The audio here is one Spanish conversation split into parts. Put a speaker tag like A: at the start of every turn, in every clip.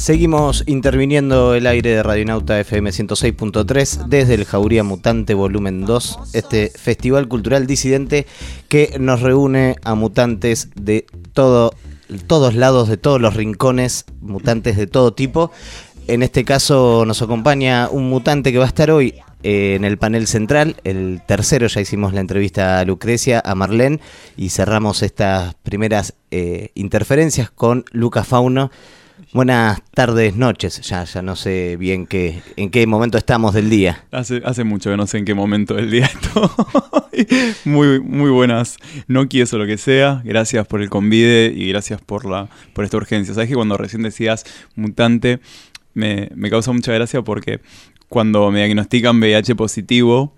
A: Seguimos interviniendo el aire de Radionauta FM 106.3 desde el Jauría Mutante Volumen 2, este festival cultural disidente que nos reúne a mutantes de todos lados, de todos los rincones, mutantes de todo tipo. En este caso nos acompaña un mutante que va a estar hoy en el panel central, el tercero. Ya hicimos la entrevista a Lucrecia, a Marlene, y cerramos estas primeras interferencias con Lucas Fauno. Buenas tardes, noches, ya no sé bien en qué momento estamos del día.
B: Hace mucho que no sé en qué momento del día estoy. Muy buenas noches o lo que sea. Gracias por el convite y gracias por esta urgencia. Sabes que cuando recién decías mutante, me causa mucha gracia porque cuando me diagnostican VIH positivo,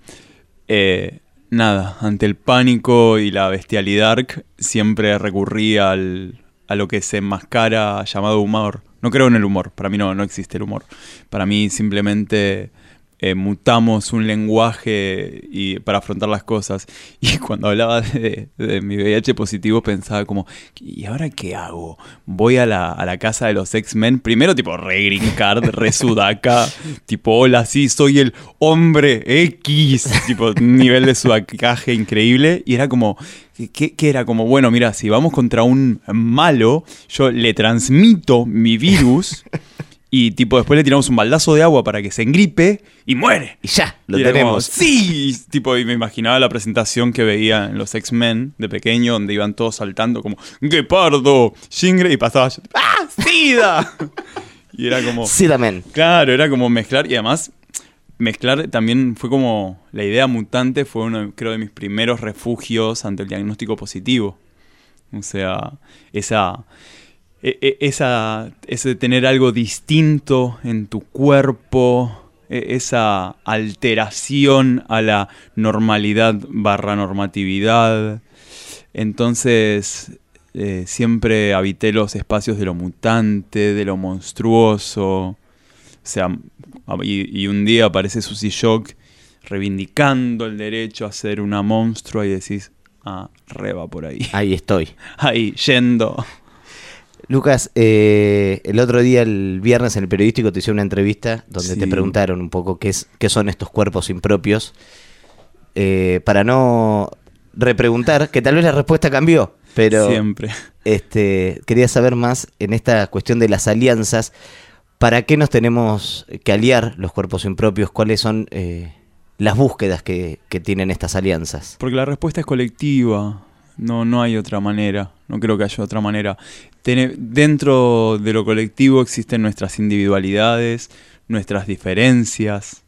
B: ante el pánico y la bestialidad, siempre recurrí a lo que se enmascara llamado humor. No creo en el humor, para mí no existe el humor. Para mí simplemente mutamos un lenguaje para afrontar las cosas. Y cuando hablaba de mi VIH positivo pensaba como, ¿y ahora qué hago? Voy a la casa de los X-Men, primero tipo re green card, re sudaca, tipo hola, sí, soy el hombre X, tipo nivel de sudacaje increíble. Y era como... ¿Qué era? Como, bueno, mira, si vamos contra un malo, yo le transmito mi virus y tipo después le tiramos un baldazo de agua para que se engripe y muere.
A: Y ya, lo tenemos.
B: Como, sí, tipo, y me imaginaba la presentación que veía en los X-Men de pequeño, donde iban todos saltando como, ¡Guepardo! ¡Shingre! Y pasaba yo, ¡ah! ¡Sida! Y era como...
A: Sidamen.
B: Claro, era como mezclar, y además... Mezclar también fue como... La idea mutante fue uno, creo, de mis primeros refugios ante el diagnóstico positivo. O sea, ese tener algo distinto en tu cuerpo, esa alteración a la normalidad / normatividad. Entonces, siempre habité los espacios de lo mutante, de lo monstruoso. O sea, y un día aparece Susie Shock reivindicando el derecho a ser una monstrua y decís, reba por ahí.
A: Ahí estoy.
B: Ahí, yendo.
A: Lucas, el otro día, el viernes, en el periodístico te hice una entrevista donde te preguntaron un poco qué son estos cuerpos impropios. Para no repreguntar, que tal vez la respuesta cambió, pero
B: siempre.
A: Quería saber más en esta cuestión de las alianzas. ¿Para qué nos tenemos que aliar los cuerpos impropios? ¿Cuáles son las búsquedas que tienen estas alianzas?
B: Porque la respuesta es colectiva. No hay otra manera. No creo que haya otra manera. Dentro de lo colectivo existen nuestras individualidades, nuestras diferencias.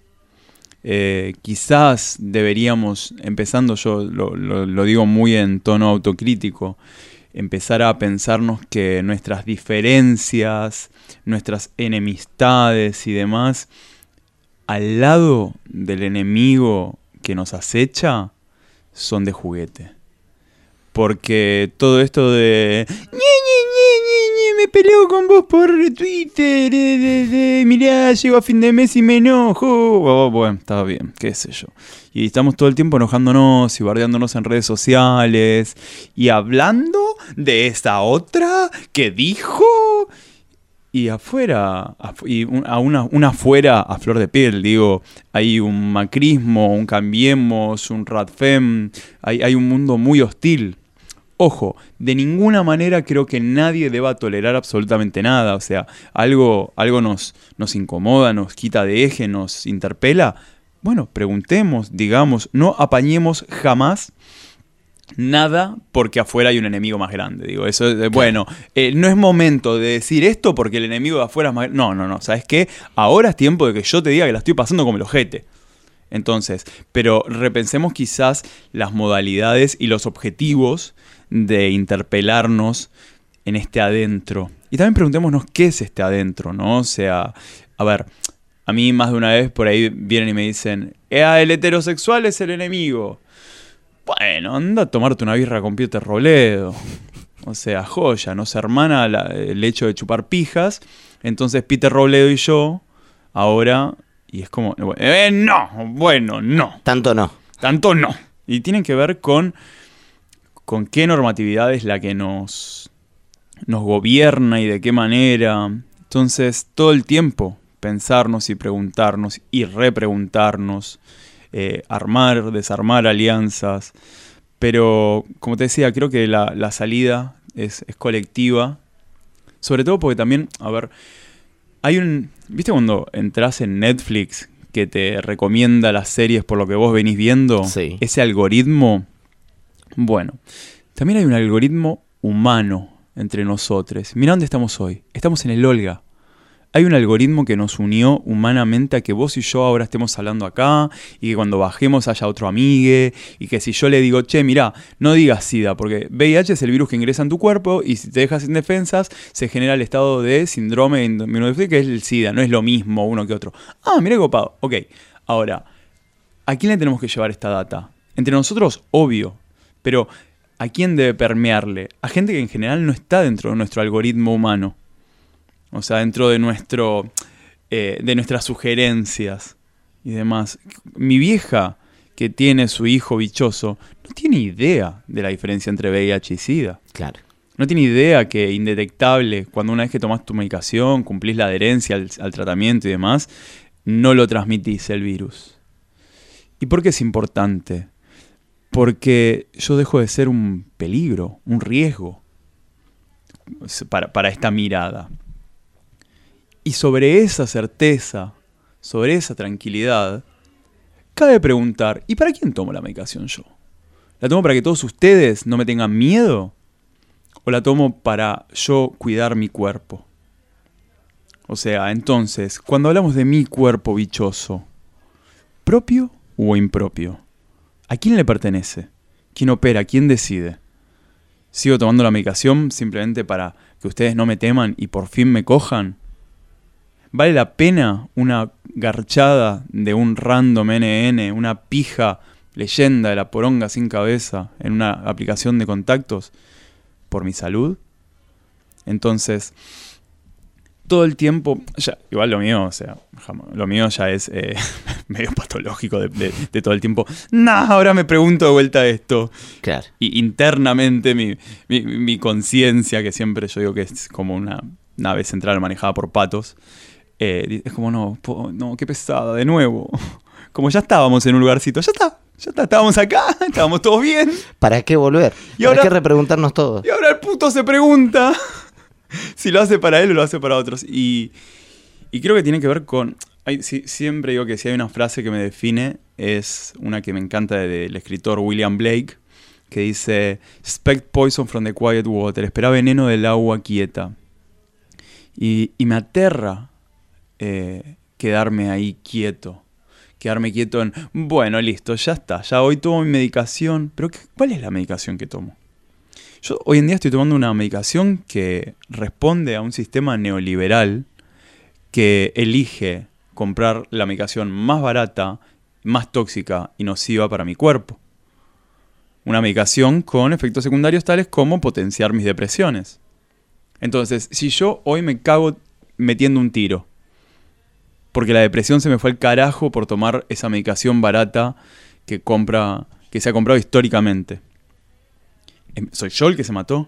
B: Quizás deberíamos, empezando, yo lo digo muy en tono autocrítico, empezar a pensarnos que nuestras diferencias, nuestras enemistades y demás, al lado del enemigo que nos acecha, son de juguete. Porque todo esto de... me peleo con vos por Twitter, mirá, llego a fin de mes y me enojo. Bueno, está bien, qué sé yo. Y estamos todo el tiempo enojándonos y bardeándonos en redes sociales y hablando de esta otra que dijo... Y afuera, una afuera a flor de piel, digo, hay un macrismo, un cambiemos, un radfem, hay un mundo muy hostil. Ojo, de ninguna manera creo que nadie deba tolerar absolutamente nada. O sea, algo nos incomoda, nos quita de eje, nos interpela. Bueno, preguntemos, digamos, no apañemos jamás nada porque afuera hay un enemigo más grande. Digo, eso es, bueno, no es momento de decir esto porque el enemigo de afuera es más grande. No, ¿sabes qué? Ahora es tiempo de que yo te diga que la estoy pasando como el ojete. Entonces, pero repensemos quizás las modalidades y los objetivos de interpelarnos en este adentro. Y también preguntémonos qué es este adentro, ¿no? O sea, a ver, a mí más de una vez por ahí vienen y me dicen, el heterosexual es el enemigo. Bueno, anda a tomarte una birra con Peter Robledo. O sea, joya, nos hermana el hecho de chupar pijas. Entonces Peter Robledo y yo, ahora, y es como, no.
A: Tanto no.
B: Y tienen que ver con qué normatividad es la que nos gobierna y de qué manera. Entonces, todo el tiempo pensarnos y preguntarnos y repreguntarnos, armar, desarmar alianzas. Pero, como te decía, creo que la salida es colectiva. Sobre todo porque también, a ver, ¿viste cuando entras en Netflix que te recomienda las series por lo que vos venís viendo?
A: Sí.
B: Ese algoritmo. Bueno, también hay un algoritmo humano entre nosotros. Mirá dónde estamos hoy. Estamos en el Olga. Hay un algoritmo que nos unió humanamente a que vos y yo ahora estemos hablando acá, y que cuando bajemos haya otro amigue, y que si yo le digo, che, mirá, no digas SIDA, porque VIH es el virus que ingresa en tu cuerpo, y si te dejas sin defensas, se genera el estado de síndrome inmunodeficiente, que es el SIDA, no es lo mismo uno que otro. Ah, mirá qué copado. Ok, ahora, ¿a quién le tenemos que llevar esta data? Entre nosotros, obvio, pero ¿a quién debe permearle? A gente que en general no está dentro de nuestro algoritmo humano. O sea, dentro de de nuestras sugerencias y demás. Mi vieja, que tiene su hijo bichoso, no tiene idea de la diferencia entre VIH y SIDA.
A: Claro.
B: No tiene idea que indetectable, cuando una vez que tomás tu medicación, cumplís la adherencia al tratamiento y demás, no lo transmitís el virus. ¿Y por qué es importante? Porque yo dejo de ser un peligro, un riesgo para esta mirada. Y sobre esa certeza, sobre esa tranquilidad, cabe preguntar, ¿y para quién tomo la medicación yo? ¿La tomo para que todos ustedes no me tengan miedo? ¿O la tomo para yo cuidar mi cuerpo? O sea, entonces, cuando hablamos de mi cuerpo bichoso, ¿propio o impropio? ¿A quién le pertenece? ¿Quién opera? ¿Quién decide? ¿Sigo tomando la medicación simplemente para que ustedes no me teman y por fin me cojan? ¿Vale la pena una garchada de un random NN, una pija leyenda de la poronga sin cabeza en una aplicación de contactos por mi salud? Entonces, todo el tiempo, ya, igual lo mío, o sea, lo mío ya es medio patológico de todo el tiempo. Ahora me pregunto de vuelta esto.
A: Claro.
B: Y internamente mi conciencia, que siempre yo digo que es como una nave central manejada por patos, es como, no, qué pesada, de nuevo. Como ya estábamos en un lugarcito, ya está, estábamos acá, estábamos todos bien.
A: ¿Para qué volver? ¿Para qué repreguntarnos todo?
B: Y ahora el puto se pregunta si lo hace para él o lo hace para otros. Y creo que tiene que ver con... siempre digo que si hay una frase que me define, es una que me encanta del escritor William Blake, que dice: "Expect poison from the quiet water", espera veneno del agua quieta. Y me aterra quedarme ahí quieto. Quedarme quieto en, bueno, listo, ya está, ya hoy tomo mi medicación. Pero ¿cuál es la medicación que tomo? Yo hoy en día estoy tomando una medicación que responde a un sistema neoliberal que elige comprar la medicación más barata, más tóxica y nociva para mi cuerpo. Una medicación con efectos secundarios tales como potenciar mis depresiones. Entonces, si yo hoy me cago metiendo un tiro, porque la depresión se me fue al carajo por tomar esa medicación barata que se ha comprado históricamente, ¿soy yo el que se mató?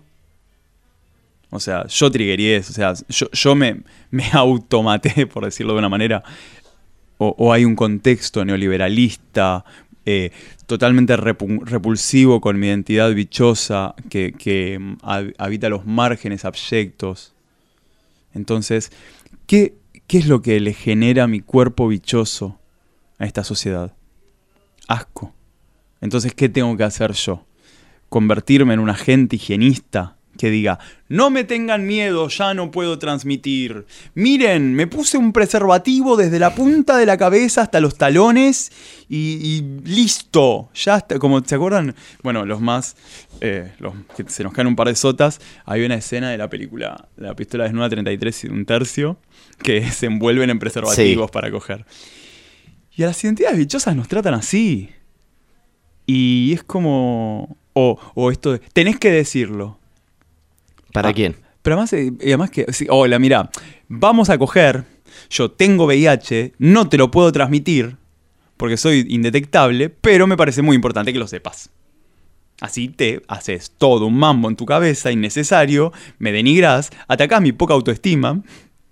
B: O sea, yo triggeré eso, o sea, yo me automaté, por decirlo de una manera. O hay un contexto neoliberalista totalmente repulsivo con mi identidad bichosa que habita los márgenes abyectos. Entonces, ¿qué es lo que le genera a mi cuerpo bichoso a esta sociedad? Asco. Entonces, ¿qué tengo que hacer yo? ¿Convertirme en un agente higienista que diga, no me tengan miedo, ya no puedo transmitir? Miren, me puse un preservativo desde la punta de la cabeza hasta los talones y listo, ya está. Como, ¿se acuerdan? Bueno, los que se nos caen un par de sotas, hay una escena de la película La pistola desnuda 33 1/3 que se envuelven en preservativos para coger. Y a las identidades bichosas nos tratan así. Y es como... O esto de, tenés que decirlo.
A: ¿Para quién?
B: Pero además que... Sí, hola, mira, vamos a coger, yo tengo VIH, no te lo puedo transmitir, porque soy indetectable, pero me parece muy importante que lo sepas. Así te haces todo un mambo en tu cabeza innecesario, me denigrás, atacás mi poca autoestima,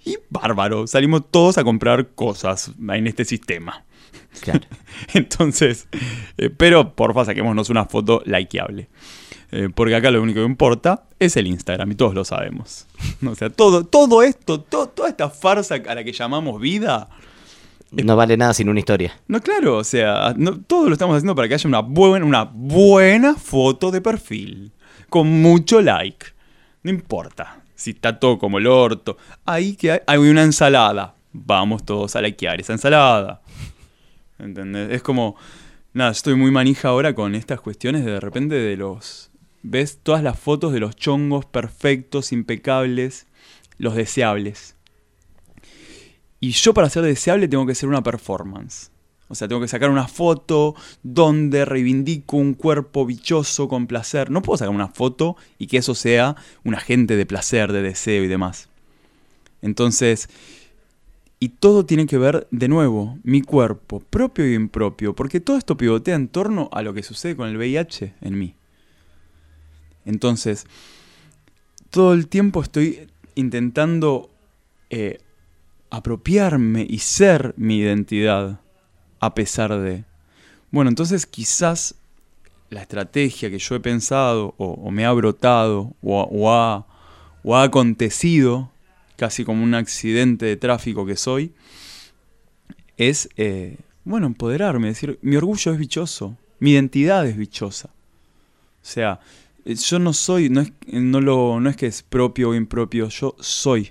B: Y bárbaro, salimos todos a comprar cosas en este sistema.
A: Claro.
B: Entonces, pero porfa, saquémonos una foto likeable. Porque acá lo único que importa es el Instagram y todos lo sabemos. O sea, todo esto, toda esta farsa a la que llamamos vida...
A: No vale nada sin una historia.
B: No, claro, o sea, todo lo estamos haciendo para que haya una buena foto de perfil. Con mucho like. No importa si está todo como el orto. Ahí que hay una ensalada. Vamos todos a likear esa ensalada. ¿Entendés? Es como... Nada, estoy muy manija ahora con estas cuestiones de repente de los... ¿Ves? Todas las fotos de los chongos perfectos, impecables, los deseables. Y yo para ser deseable tengo que hacer una performance. O sea, tengo que sacar una foto donde reivindico un cuerpo bichoso con placer. No puedo sacar una foto y que eso sea un agente de placer, de deseo y demás. Entonces, y todo tiene que ver, de nuevo, mi cuerpo, propio y impropio. Porque todo esto pivotea en torno a lo que sucede con el VIH en mí. Entonces, todo el tiempo estoy intentando apropiarme y ser mi identidad, a pesar de... Bueno, entonces quizás la estrategia que yo he pensado, o me ha brotado, o ha acontecido, casi como un accidente de tráfico que soy, es, empoderarme, decir, mi orgullo es bichoso, mi identidad es bichosa. O sea, yo no soy, no es que es propio o impropio, yo soy.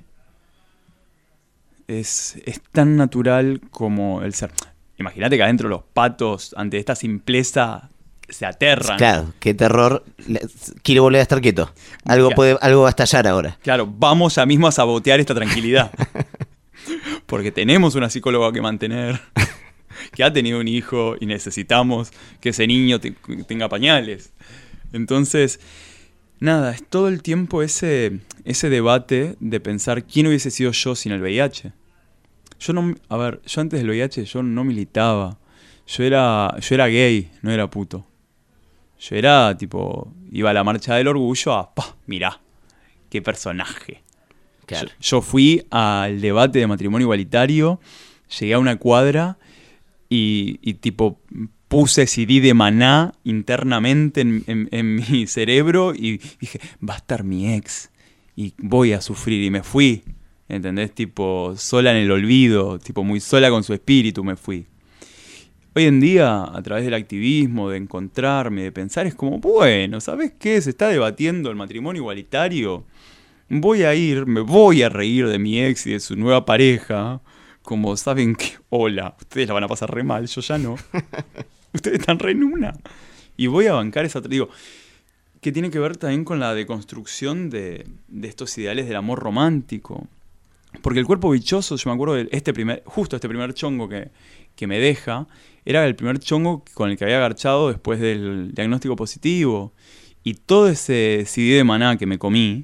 B: Es tan natural como el ser. Imagínate que adentro los patos, ante esta simpleza, se aterran.
A: Claro, qué terror. Quiero volver a estar quieto. Algo va a estallar ahora.
B: Claro, vamos ya mismo a sabotear esta tranquilidad. Porque tenemos una psicóloga que mantener, que ha tenido un hijo y necesitamos que ese niño tenga pañales. Entonces, nada, es todo el tiempo ese debate de pensar quién hubiese sido yo sin el VIH. Yo antes del VIH yo no militaba. Yo era gay, no era puto. Yo era tipo, iba a la marcha del orgullo mirá, qué personaje.
A: Claro.
B: Yo fui al debate de matrimonio igualitario, llegué a una cuadra y tipo puse CD de Maná internamente en mi cerebro y dije, va a estar mi ex y voy a sufrir, y me fui, ¿entendés? Tipo sola en el olvido, tipo muy sola con su espíritu me fui. Hoy en día, a través del activismo, de encontrarme, de pensar, es como, bueno, ¿sabés qué? Se está debatiendo el matrimonio igualitario. Me voy a reír de mi ex y de su nueva pareja. Como saben que, hola, ustedes la van a pasar re mal, yo ya no. Ustedes están re en una. Y voy a bancar esa... Digo, que tiene que ver también con la deconstrucción de estos ideales del amor romántico. Porque el cuerpo bichoso, yo me acuerdo de este primer chongo que me deja, era el primer chongo con el que había agarchado después del diagnóstico positivo. Y todo ese CD de Maná que me comí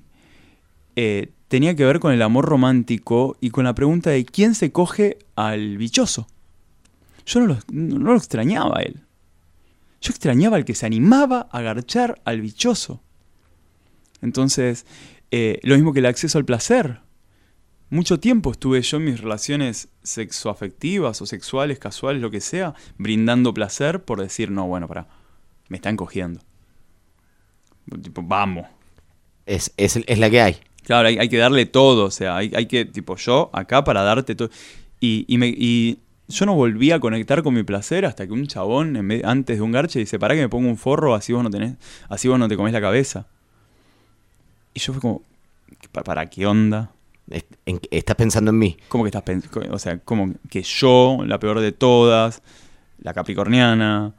B: tenía que ver con el amor romántico y con la pregunta de quién se coge al bichoso. Yo no lo extrañaba a él. Yo extrañaba al que se animaba a agarchar al bichoso. Entonces, lo mismo que el acceso al placer. Mucho tiempo estuve yo en mis relaciones sexoafectivas o sexuales, casuales, lo que sea, brindando placer por decir, no, bueno, me están cogiendo. Tipo, vamos.
A: Es la que hay.
B: Claro, hay que darle todo, o sea, hay que, tipo, yo acá para darte todo. Y yo no volví a conectar con mi placer hasta que un chabón, antes de un garche, dice, pará que me pongo un forro, así vos no te comés la cabeza. Y yo fui como, ¿para qué onda?
A: Estás pensando en mí.
B: ¿Cómo que estás pensando? O sea, como que yo, la peor de todas, la capricorniana.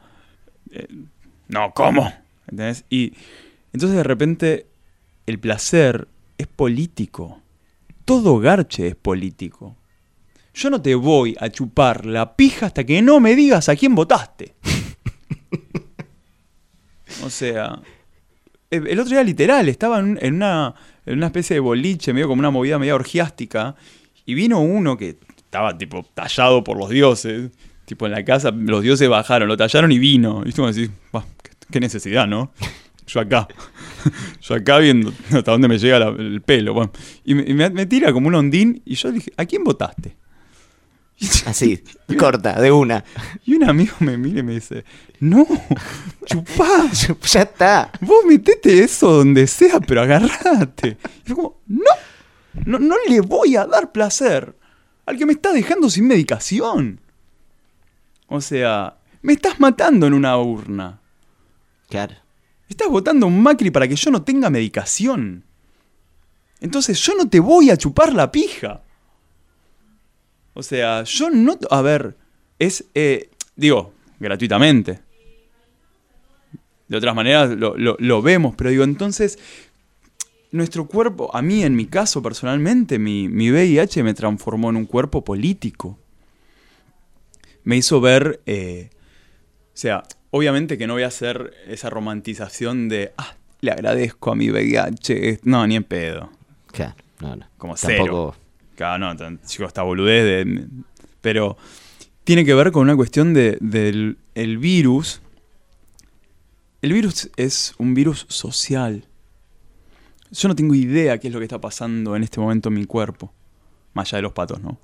B: No, ¿cómo? ¿Entendés? Y entonces de repente el placer es político. Todo garche es político. Yo no te voy a chupar la pija hasta que no me digas a quién votaste. O sea, el otro día literal estaba en una especie de boliche, medio como una movida media orgiástica, y vino uno que estaba tipo tallado por los dioses, tipo en la casa los dioses bajaron, lo tallaron y vino. Y tú me decís, qué necesidad, ¿no? Yo acá. Yo acá viendo hasta dónde me llega el pelo. Bueno, y me tira como un ondín y yo dije, ¿a quién votaste?
A: Así, corta, de una.
B: Y un amigo me mira y me dice, no, chupá.
A: Ya está.
B: Vos metete eso donde sea, pero agarrate. Y yo como, no le voy a dar placer al que me está dejando sin medicación. O sea, me estás matando en una urna.
A: Claro.
B: Estás votando un Macri para que yo no tenga medicación. Entonces yo no te voy a chupar la pija. O sea, yo no... A ver, digo, gratuitamente. De otras maneras lo vemos, pero digo, entonces... Nuestro cuerpo, a mí en mi caso personalmente, mi VIH me transformó en un cuerpo político. Me hizo ver... o sea, obviamente que no voy a hacer esa romantización de... le agradezco a mi VIH. No, ni en pedo.
A: Claro, no.
B: Como
A: Tampoco...
B: cero. Claro, no, chico, esta boludez pero tiene que ver con una cuestión del el virus. El virus es un virus social. Yo no tengo idea qué es lo que está pasando en este momento en mi cuerpo. Más allá de los patos, ¿no?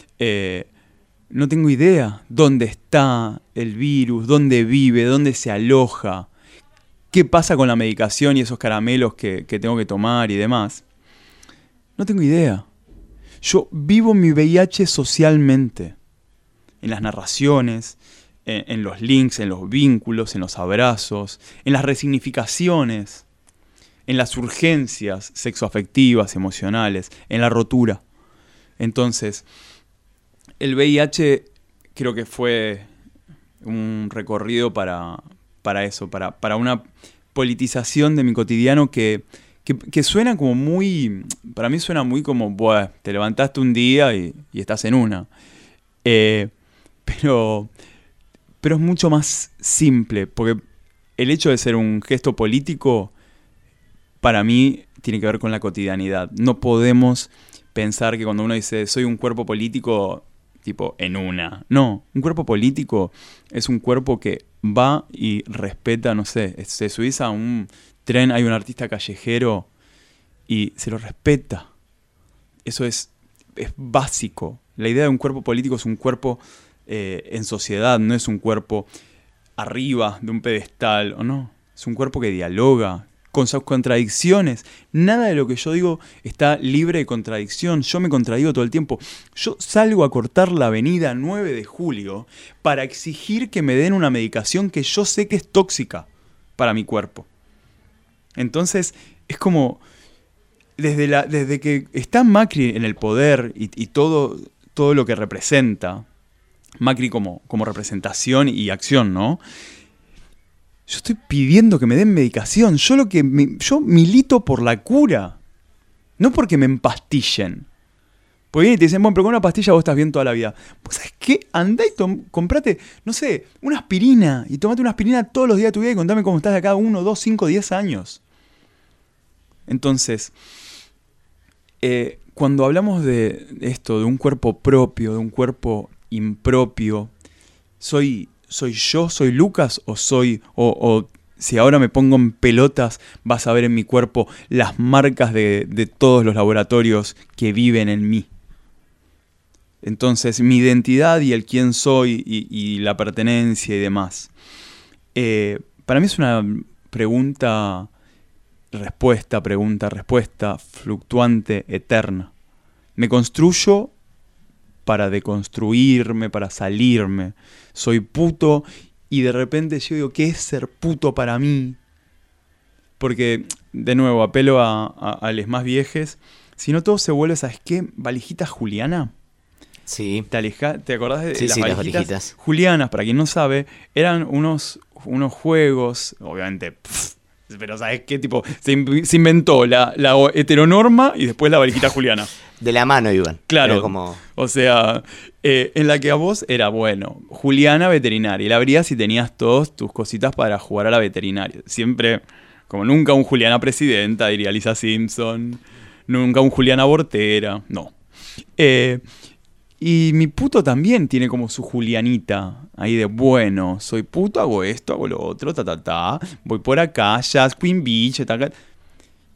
B: No tengo idea dónde está el virus, dónde vive, dónde se aloja, qué pasa con la medicación y esos caramelos que tengo que tomar y demás. No tengo idea. Yo vivo mi VIH socialmente, en las narraciones, en los links, en los vínculos, en los abrazos, en las resignificaciones, en las urgencias sexoafectivas, emocionales, en la rotura. Entonces, el VIH creo que fue un recorrido para eso, para una politización de mi cotidiano que suena como muy... Para mí suena muy como, buah, te levantaste un día y estás en una. Pero es mucho más simple, porque el hecho de ser un gesto político, para mí, tiene que ver con la cotidianidad. No podemos pensar que cuando uno dice, soy un cuerpo político, tipo, en una. No, un cuerpo político es un cuerpo que va y respeta, no sé, se subís a un tren, hay un artista callejero y se lo respeta. Eso es básico. La idea de un cuerpo político es un cuerpo en sociedad, no es un cuerpo arriba de un pedestal, ¿o no? Es un cuerpo que dialoga con sus contradicciones. Nada de lo que yo digo está libre de contradicción. Yo me contradigo todo el tiempo. Yo salgo a cortar la avenida 9 de julio para exigir que me den una medicación que yo sé que es tóxica para mi cuerpo. Entonces, es como... Desde que está Macri en el poder y todo lo que representa, Macri como representación y acción, ¿no? Yo estoy pidiendo que me den medicación. Yo milito por la cura. No porque me empastillen. Porque vienen y te dicen, bueno, pero con una pastilla vos estás bien toda la vida. ¿Vos sabés qué? Andá y comprate, no sé, una aspirina. Y tomate una aspirina todos los días de tu vida y contame cómo estás de acá 1, 2, 5, 10 años. Entonces, cuando hablamos de esto, de un cuerpo propio, de un cuerpo impropio, ¿soy yo, soy Lucas o si ahora me pongo en pelotas vas a ver en mi cuerpo las marcas de todos los laboratorios que viven en mí? Entonces mi identidad y el quién soy y la pertenencia y demás. Para mí es una pregunta-respuesta, fluctuante, eterna. Me construyo para deconstruirme, para salirme. Soy puto y de repente yo digo, ¿qué es ser puto para mí? Porque, de nuevo, apelo a los más viejes. Si no todo se vuelve, ¿sabes qué? ¿Valijita Juliana?
A: Sí.
B: ¿Te acordás de
A: Sí,
B: las
A: sí,
B: valijitas?
A: las valijitas.
B: Julianas, para quien no sabe, eran unos juegos, obviamente... Pero ¿sabes qué? Tipo, se inventó la heteronorma y después la valijita juliana.
A: De la mano iban.
B: Claro.
A: Era como...
B: O sea, en la que a vos era, bueno, Juliana veterinaria. Y la abrías y tenías todas tus cositas para jugar a la veterinaria. Siempre, como nunca un Juliana presidenta, diría Lisa Simpson. Nunca un Juliana abortera. No. Y mi puto también tiene como su Julianita. Ahí de, bueno, soy puto, hago esto, hago lo otro, voy por acá, Jazz, Queen Beach,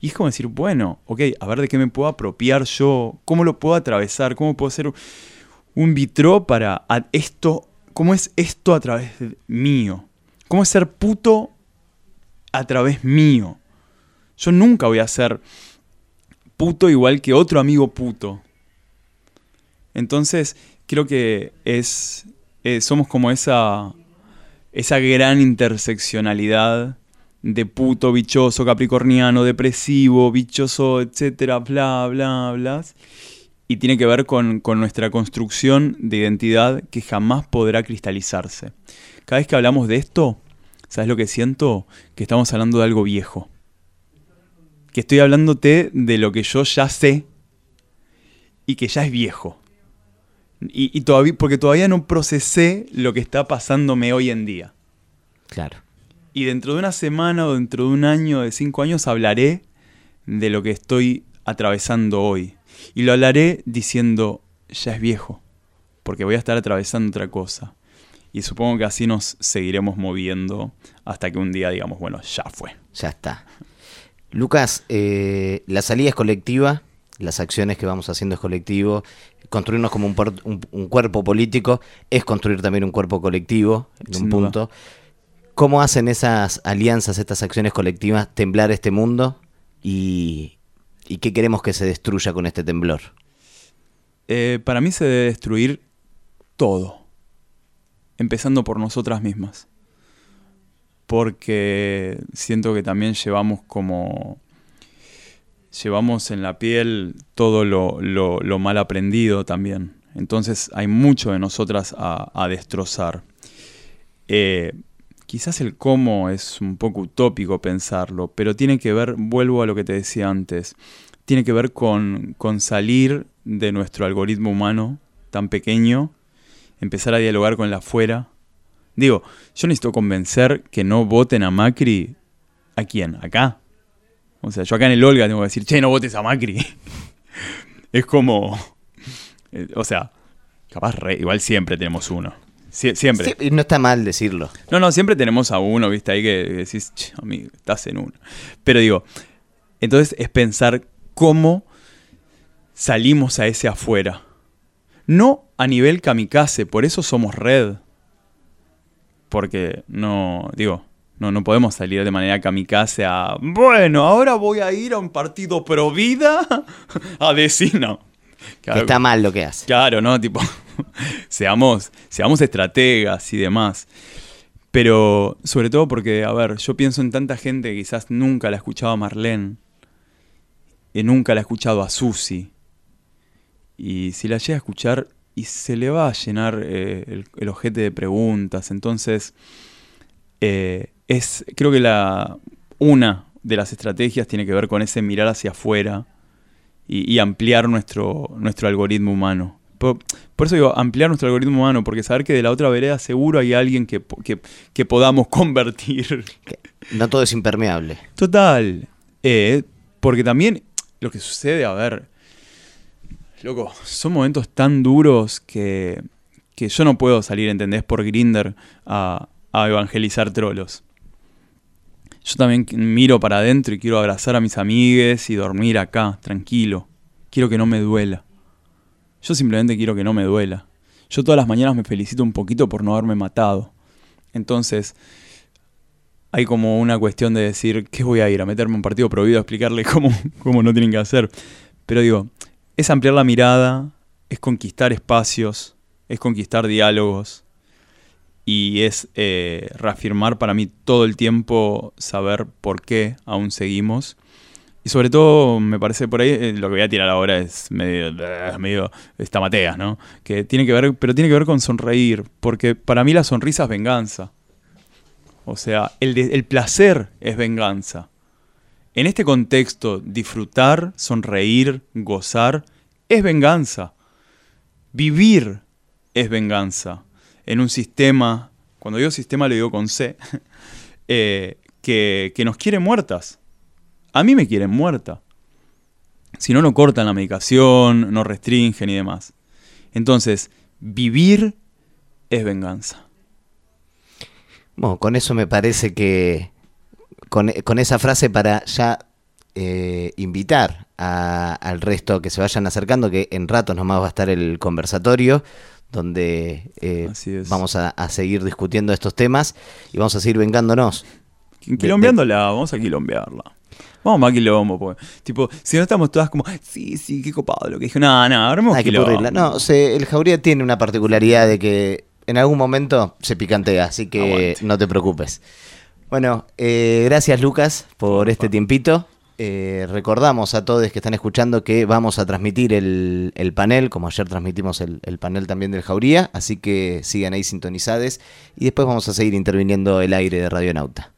B: Y es como decir, bueno, ok, a ver de qué me puedo apropiar yo, cómo lo puedo atravesar, cómo puedo hacer un vitró para esto, cómo es esto a través mío, cómo es ser puto a través mío. Yo nunca voy a ser puto igual que otro amigo puto. Entonces, creo que somos como esa gran interseccionalidad de puto, bichoso, capricorniano, depresivo, bichoso, etcétera, bla, bla, bla. Y tiene que ver con nuestra construcción de identidad que jamás podrá cristalizarse. Cada vez que hablamos de esto, ¿sabes lo que siento? Que estamos hablando de algo viejo. Que estoy hablándote de lo que yo ya sé y que ya es viejo. Y todavía, porque todavía no procesé lo que está pasándome hoy en día.
A: Claro.
B: Y dentro de una semana o dentro de un año, de 5 años, hablaré de lo que estoy atravesando hoy. Y lo hablaré diciendo, ya es viejo, porque voy a estar atravesando otra cosa. Y supongo que así nos seguiremos moviendo hasta que un día digamos, bueno, ya fue.
A: Ya está. Lucas, la salida es colectiva, las acciones que vamos haciendo es colectivo. Construirnos como un cuerpo político es construir también un cuerpo colectivo, en un punto. ¿Cómo hacen esas alianzas, estas acciones colectivas temblar este mundo? ¿Y qué queremos que se destruya con este temblor?
B: Para mí se debe destruir todo, empezando por nosotras mismas. Porque siento que también llevamos en la piel todo lo mal aprendido también. Entonces hay mucho de nosotras a destrozar. Quizás el cómo es un poco utópico pensarlo, pero tiene que ver, vuelvo a lo que te decía antes, tiene que ver con salir de nuestro algoritmo humano tan pequeño, empezar a dialogar con el afuera. Digo, yo necesito convencer que no voten a Macri. ¿A quién? ¿Acá? O sea, yo acá en el Olga tengo que decir, che, no votes a Macri. Es como... o sea, capaz igual siempre tenemos uno. Siempre.
A: Sí, y no está mal decirlo.
B: No, siempre tenemos a uno, ¿viste? Ahí que decís, che, amigo, estás en uno. Pero digo, entonces es pensar cómo salimos a ese afuera. No a nivel kamikaze, por eso somos red. Porque no podemos salir de manera kamikaze a... Bueno, ahora voy a ir a un partido pro vida a decir no.
A: Claro, que está mal lo que hace.
B: Claro, ¿no? Tipo, seamos estrategas y demás. Pero sobre todo porque, a ver, yo pienso en tanta gente que quizás nunca la ha escuchado a Marlene. Y nunca la ha escuchado a Susi. Y si la llega a escuchar... y se le va a llenar el ojete de preguntas. Entonces, creo que una de las estrategias tiene que ver con ese mirar hacia afuera y ampliar nuestro algoritmo humano. Por eso digo, ampliar nuestro algoritmo humano, porque saber que de la otra vereda seguro hay alguien que podamos convertir.
A: No todo es impermeable.
B: Total. Porque también lo que sucede, a ver... Loco, son momentos tan duros que yo no puedo salir, ¿entendés? Por Grindr a evangelizar trolos. Yo también miro para adentro y quiero abrazar a mis amigues y dormir acá, tranquilo. Quiero que no me duela. Yo simplemente quiero que no me duela. Yo todas las mañanas me felicito un poquito por no haberme matado. Entonces, hay como una cuestión de decir, ¿qué voy a ir? ¿A meterme en un partido prohibido? A explicarle cómo no tienen que hacer. Pero digo... es ampliar la mirada, es conquistar espacios, es conquistar diálogos y es reafirmar para mí todo el tiempo saber por qué aún seguimos. Y sobre todo, me parece por ahí, lo que voy a tirar ahora es medio estamateas, ¿no? Pero tiene que ver con sonreír, porque para mí la sonrisa es venganza. O sea, el placer es venganza. En este contexto, disfrutar, sonreír, gozar, es venganza. Vivir es venganza. En un sistema, cuando digo sistema lo digo con C, que nos quiere muertas. A mí me quieren muerta. Si no, no cortan la medicación, no restringen y demás. Entonces, vivir es venganza.
A: Bueno, con eso me parece que... Con esa frase para ya invitar al resto que se vayan acercando, que en ratos nomás va a estar el conversatorio, donde vamos a seguir discutiendo estos temas y vamos a seguir vengándonos.
B: Quilombeándola, vamos a quilombearla. Vamos a quilombo, pues. Tipo, si no estamos todas como, sí, qué copado lo que dijo. Nada, armemos quilombo.
A: No, el Jauría tiene una particularidad de que en algún momento se picantea, así que aguante. No te preocupes. Bueno, gracias Lucas por este tiempito. Recordamos a todos que están escuchando que vamos a transmitir el panel, como ayer transmitimos el panel también del Jauría, así que sigan ahí sintonizados y después vamos a seguir interviniendo el aire de Radionauta.